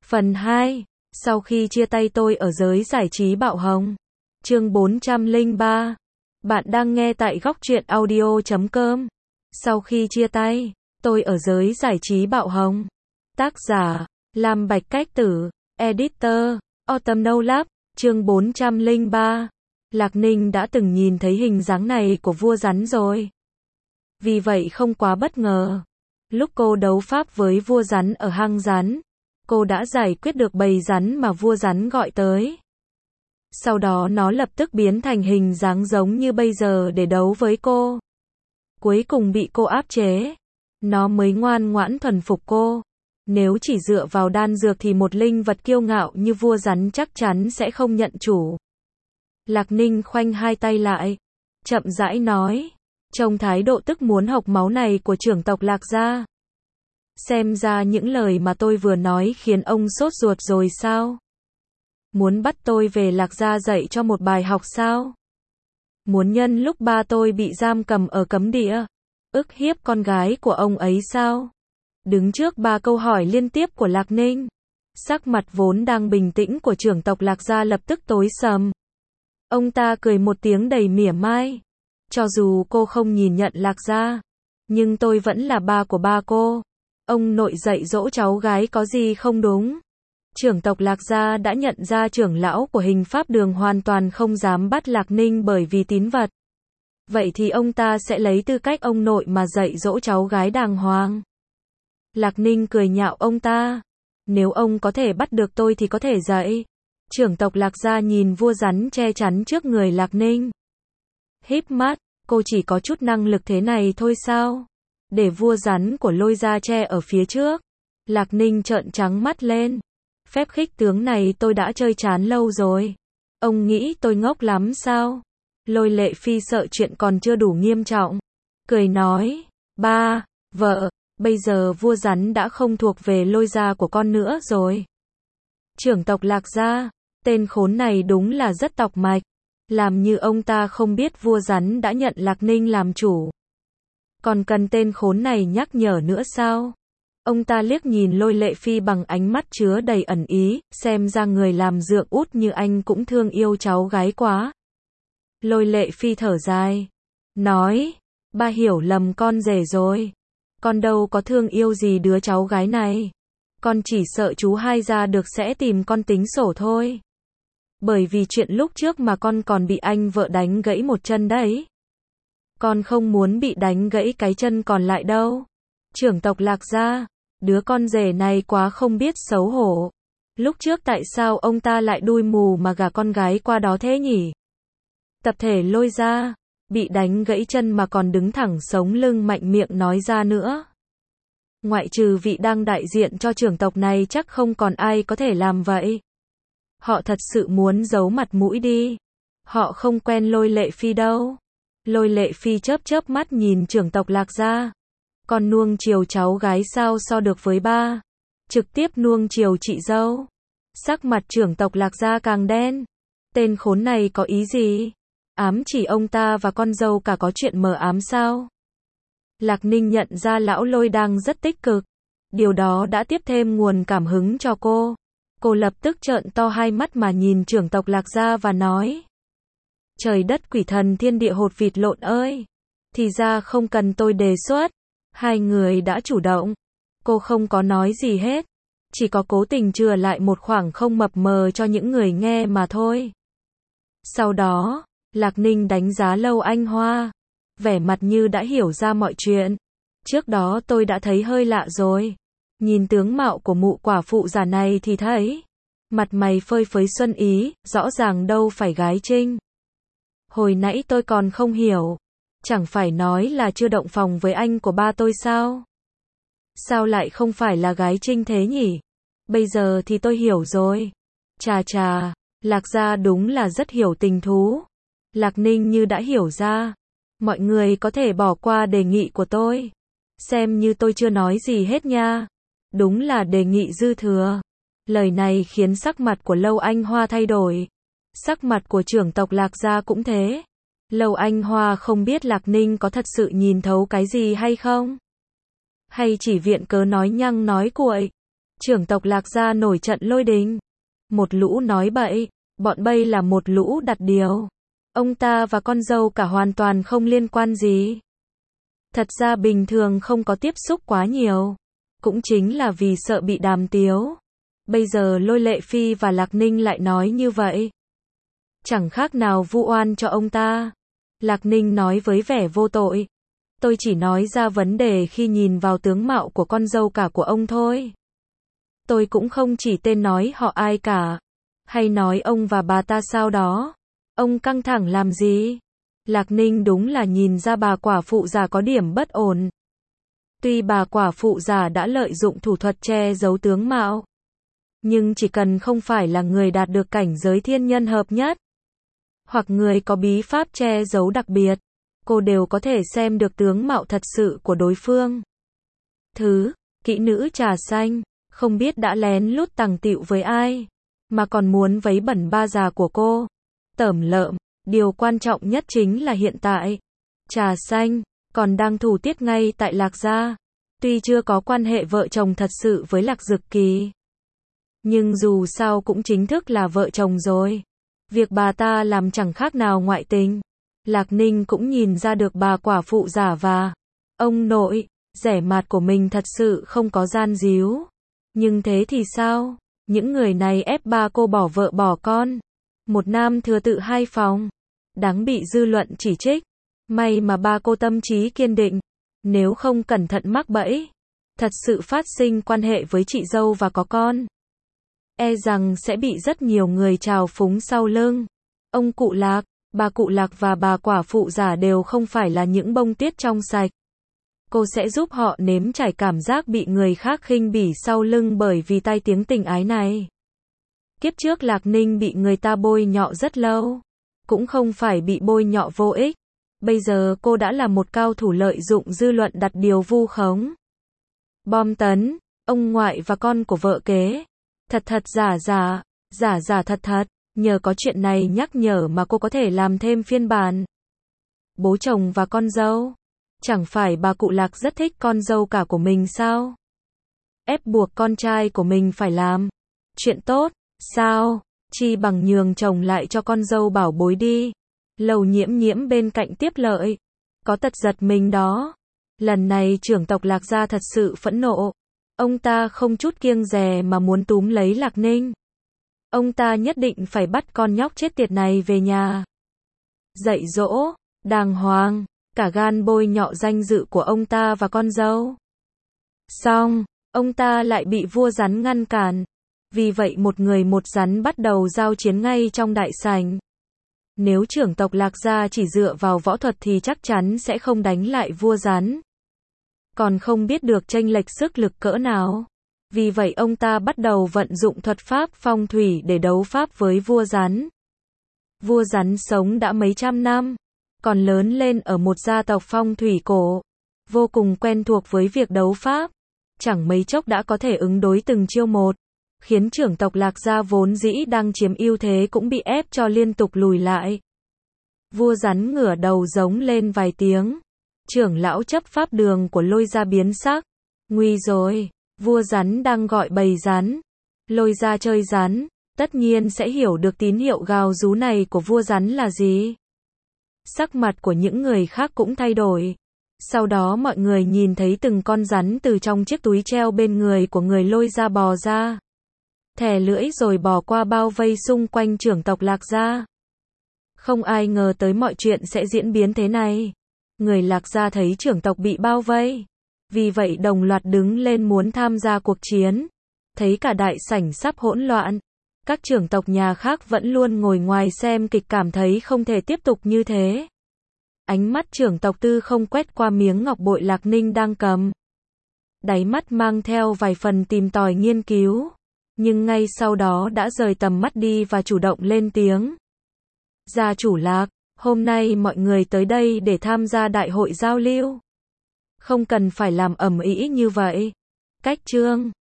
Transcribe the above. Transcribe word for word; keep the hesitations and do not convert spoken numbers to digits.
Phần hai. Sau khi chia tay tôi ở giới giải trí bạo hồng. Chương bốn trăm lẻ ba. Bạn đang nghe tại góc truyện audio chấm com. Sau khi chia tay, tôi ở giới giải trí bạo hồng. Tác giả, Lam Bạch Cách Tử. Editor, Autumn No Lab. Chương bốn trăm lẻ ba. Lạc Ninh đã từng nhìn thấy hình dáng này của vua rắn rồi. Vì vậy không quá bất ngờ. Lúc cô đấu pháp với vua rắn ở hang rắn, cô đã giải quyết được bầy rắn mà vua rắn gọi tới. Sau đó nó lập tức biến thành hình dáng giống như bây giờ để đấu với cô. Cuối cùng bị cô áp chế. Nó mới ngoan ngoãn thuần phục cô. Nếu chỉ dựa vào đan dược thì một linh vật kiêu ngạo như vua rắn chắc chắn sẽ không nhận chủ. Lạc Ninh khoanh hai tay lại, chậm rãi nói, trông thái độ tức muốn học máu này của trưởng tộc Lạc gia. Xem ra những lời mà tôi vừa nói khiến ông sốt ruột rồi sao? Muốn bắt tôi về Lạc gia dạy cho một bài học sao? Muốn nhân lúc ba tôi bị giam cầm ở cấm địa, ức hiếp con gái của ông ấy sao? Đứng trước ba câu hỏi liên tiếp của Lạc Ninh, sắc mặt vốn đang bình tĩnh của trưởng tộc Lạc gia lập tức tối sầm. Ông ta cười một tiếng đầy mỉa mai. Cho dù cô không nhìn nhận Lạc gia, nhưng tôi vẫn là ba của ba cô. Ông nội dạy dỗ cháu gái có gì không đúng? Trưởng tộc Lạc gia đã nhận ra trưởng lão của Hình Pháp Đường hoàn toàn không dám bắt Lạc Ninh bởi vì tín vật. Vậy thì ông ta sẽ lấy tư cách ông nội mà dạy dỗ cháu gái đàng hoàng. Lạc Ninh cười nhạo ông ta. Nếu ông có thể bắt được tôi thì có thể dạy. Trưởng tộc Lạc gia nhìn vua rắn che chắn trước người Lạc Ninh. Híp mắt, cô chỉ có chút năng lực thế này thôi sao? Để vua rắn của Lôi gia che ở phía trước. Lạc Ninh trợn trắng mắt lên. Phép khích tướng này tôi đã chơi chán lâu rồi. Ông nghĩ tôi ngốc lắm sao? Lôi Lệ Phi sợ chuyện còn chưa đủ nghiêm trọng. Cười nói, ba, vợ, bây giờ vua rắn đã không thuộc về Lôi gia của con nữa rồi. Trưởng tộc Lạc gia, tên khốn này đúng là rất tọc mạch. Làm như ông ta không biết vua rắn đã nhận Lạc Ninh làm chủ. Còn cần tên khốn này nhắc nhở nữa sao? Ông ta liếc nhìn Lôi Lệ Phi bằng ánh mắt chứa đầy ẩn ý, xem ra người làm dượng út như anh cũng thương yêu cháu gái quá. Lôi Lệ Phi thở dài, nói, ba hiểu lầm con rể rồi. Con đâu có thương yêu gì đứa cháu gái này. Con chỉ sợ chú hai ra được sẽ tìm con tính sổ thôi. Bởi vì chuyện lúc trước mà con còn bị anh vợ đánh gãy một chân đấy. Con không muốn bị đánh gãy cái chân còn lại đâu. Trưởng tộc Lạc gia, đứa con rể này quá không biết xấu hổ. Lúc trước tại sao ông ta lại đuôi mù mà gả con gái qua đó thế nhỉ? Tập thể Lôi gia, bị đánh gãy chân mà còn đứng thẳng sống lưng mạnh miệng nói ra nữa. Ngoại trừ vị đang đại diện cho trưởng tộc này chắc không còn ai có thể làm vậy. Họ thật sự muốn giấu mặt mũi đi. Họ không quen Lôi Lệ Phi đâu. Lôi Lệ Phi chớp chớp mắt nhìn trưởng tộc Lạc gia. Con nuông chiều cháu gái sao so được với ba. Trực tiếp nuông chiều chị dâu. Sắc mặt trưởng tộc Lạc gia càng đen. Tên khốn này có ý gì? Ám chỉ ông ta và con dâu cả có chuyện mờ ám sao? Lạc Ninh nhận ra lão Lôi đang rất tích cực. Điều đó đã tiếp thêm nguồn cảm hứng cho cô. Cô lập tức trợn to hai mắt mà nhìn trưởng tộc Lạc gia và nói. Trời đất quỷ thần thiên địa hột vịt lộn ơi! Thì ra không cần tôi đề xuất. Hai người đã chủ động. Cô không có nói gì hết. Chỉ có cố tình chừa lại một khoảng không mập mờ cho những người nghe mà thôi. Sau đó, Lạc Ninh đánh giá Lâu Anh Hoa. Vẻ mặt như đã hiểu ra mọi chuyện. Trước đó tôi đã thấy hơi lạ rồi. Nhìn tướng mạo của mụ quả phụ già này thì thấy. Mặt mày phơi phới xuân ý, rõ ràng đâu phải gái trinh. Hồi nãy tôi còn không hiểu. Chẳng phải nói là chưa động phòng với anh của ba tôi sao? Sao lại không phải là gái trinh thế nhỉ? Bây giờ thì tôi hiểu rồi. Chà chà, Lạc gia đúng là rất hiểu tình thú. Lạc Ninh như đã hiểu ra. Mọi người có thể bỏ qua đề nghị của tôi. Xem như tôi chưa nói gì hết nha. Đúng là đề nghị dư thừa. Lời này khiến sắc mặt của Lâu Anh Hoa thay đổi. Sắc mặt của trưởng tộc Lạc gia cũng thế. Lâu Anh Hoa không biết Lạc Ninh có thật sự nhìn thấu cái gì hay không? Hay chỉ viện cớ nói nhăng nói cuội? Trưởng tộc Lạc gia nổi trận lôi đình. Một lũ nói bậy, bọn bây là một lũ đặt điều. Ông ta và con dâu cả hoàn toàn không liên quan gì. Thật ra bình thường không có tiếp xúc quá nhiều. Cũng chính là vì sợ bị đàm tiếu. Bây giờ Lôi Lệ Phi và Lạc Ninh lại nói như vậy. Chẳng khác nào vu oan cho ông ta. Lạc Ninh nói với vẻ vô tội. Tôi chỉ nói ra vấn đề khi nhìn vào tướng mạo của con dâu cả của ông thôi. Tôi cũng không chỉ tên nói họ ai cả. Hay nói ông và bà ta sao đó. Ông căng thẳng làm gì? Lạc Ninh đúng là nhìn ra bà quả phụ già có điểm bất ổn. Tuy bà quả phụ già đã lợi dụng thủ thuật che giấu tướng mạo. Nhưng chỉ cần không phải là người đạt được cảnh giới thiên nhân hợp nhất. Hoặc người có bí pháp che giấu đặc biệt. Cô đều có thể xem được tướng mạo thật sự của đối phương. Thứ, kỹ nữ trà xanh, không biết đã lén lút tằng tịu với ai. Mà còn muốn vấy bẩn ba già của cô. Tởm lợm, điều quan trọng nhất chính là hiện tại. Trà xanh, còn đang thủ tiết ngay tại Lạc gia. Tuy chưa có quan hệ vợ chồng thật sự với Lạc Dực Kỳ. Nhưng dù sao cũng chính thức là vợ chồng rồi. Việc bà ta làm chẳng khác nào ngoại tình. Lạc Ninh cũng nhìn ra được bà quả phụ giả và ông nội, rẻ mạt của mình thật sự không có gian díu. Nhưng thế thì sao? Những người này ép ba cô bỏ vợ bỏ con. Một nam thừa tự hai phòng. Đáng bị dư luận chỉ trích. May mà ba cô tâm trí kiên định. Nếu không cẩn thận mắc bẫy. Thật sự phát sinh quan hệ với chị dâu và có con. E rằng sẽ bị rất nhiều người trào phúng sau lưng. Ông cụ Lạc, bà cụ Lạc và bà quả phụ giả đều không phải là những bông tuyết trong sạch. Cô sẽ giúp họ nếm trải cảm giác bị người khác khinh bỉ sau lưng bởi vì tai tiếng tình ái này. Kiếp trước Lạc Ninh bị người ta bôi nhọ rất lâu. Cũng không phải bị bôi nhọ vô ích. Bây giờ cô đã là một cao thủ lợi dụng dư luận đặt điều vu khống. Bom tấn, ông ngoại và con của vợ kế. Thật thật giả giả, giả giả thật thật. Nhờ có chuyện này nhắc nhở mà cô có thể làm thêm phiên bản. Bố chồng và con dâu. Chẳng phải bà cụ Lạc rất thích con dâu cả của mình sao? Ép buộc con trai của mình phải làm chuyện tốt, sao? Chi bằng nhường chồng lại cho con dâu bảo bối đi. Lầu Nhiễm Nhiễm bên cạnh tiếp lợi. Có tật giật mình đó. Lần này trưởng tộc Lạc gia thật sự phẫn nộ. Ông ta không chút kiêng dè mà muốn túm lấy Lạc Ninh. Ông ta nhất định phải bắt con nhóc chết tiệt này về nhà. Dạy dỗ, đàng hoàng, cả gan bôi nhọ danh dự của ông ta và con dâu. Xong, ông ta lại bị vua rắn ngăn cản. Vì vậy một người một rắn bắt đầu giao chiến ngay trong đại sảnh. Nếu trưởng tộc Lạc gia chỉ dựa vào võ thuật thì chắc chắn sẽ không đánh lại vua rắn. Còn không biết được chênh lệch sức lực cỡ nào. Vì vậy ông ta bắt đầu vận dụng thuật pháp phong thủy để đấu pháp với vua rắn. Vua rắn sống đã mấy trăm năm, còn lớn lên ở một gia tộc phong thủy cổ, vô cùng quen thuộc với việc đấu pháp. Chẳng mấy chốc đã có thể ứng đối từng chiêu một, khiến trưởng tộc Lạc gia vốn dĩ đang chiếm ưu thế cũng bị ép cho liên tục lùi lại. Vua rắn ngửa đầu giống lên vài tiếng. Trưởng lão chấp pháp đường của Lôi gia biến sắc. Nguy rồi. Vua rắn đang gọi bầy rắn. Lôi gia chơi rắn, tất nhiên sẽ hiểu được tín hiệu gào rú này của vua rắn là gì. Sắc mặt của những người khác cũng thay đổi. Sau đó mọi người nhìn thấy từng con rắn từ trong chiếc túi treo bên người của người Lôi gia bò ra. Thè lưỡi rồi bò qua bao vây xung quanh trưởng tộc Lạc gia. Không ai ngờ tới mọi chuyện sẽ diễn biến thế này. Người Lạc gia thấy trưởng tộc bị bao vây. Vì vậy đồng loạt đứng lên muốn tham gia cuộc chiến. Thấy cả đại sảnh sắp hỗn loạn. Các trưởng tộc nhà khác vẫn luôn ngồi ngoài xem kịch cảm thấy không thể tiếp tục như thế. Ánh mắt trưởng tộc Tư không quét qua miếng ngọc bội Lạc Ninh đang cầm. Đáy mắt mang theo vài phần tìm tòi nghiên cứu. Nhưng ngay sau đó đã rời tầm mắt đi và chủ động lên tiếng. Gia chủ Lạc, hôm nay mọi người tới đây để tham gia đại hội giao lưu. Không cần phải làm ầm ĩ như vậy. Cách chương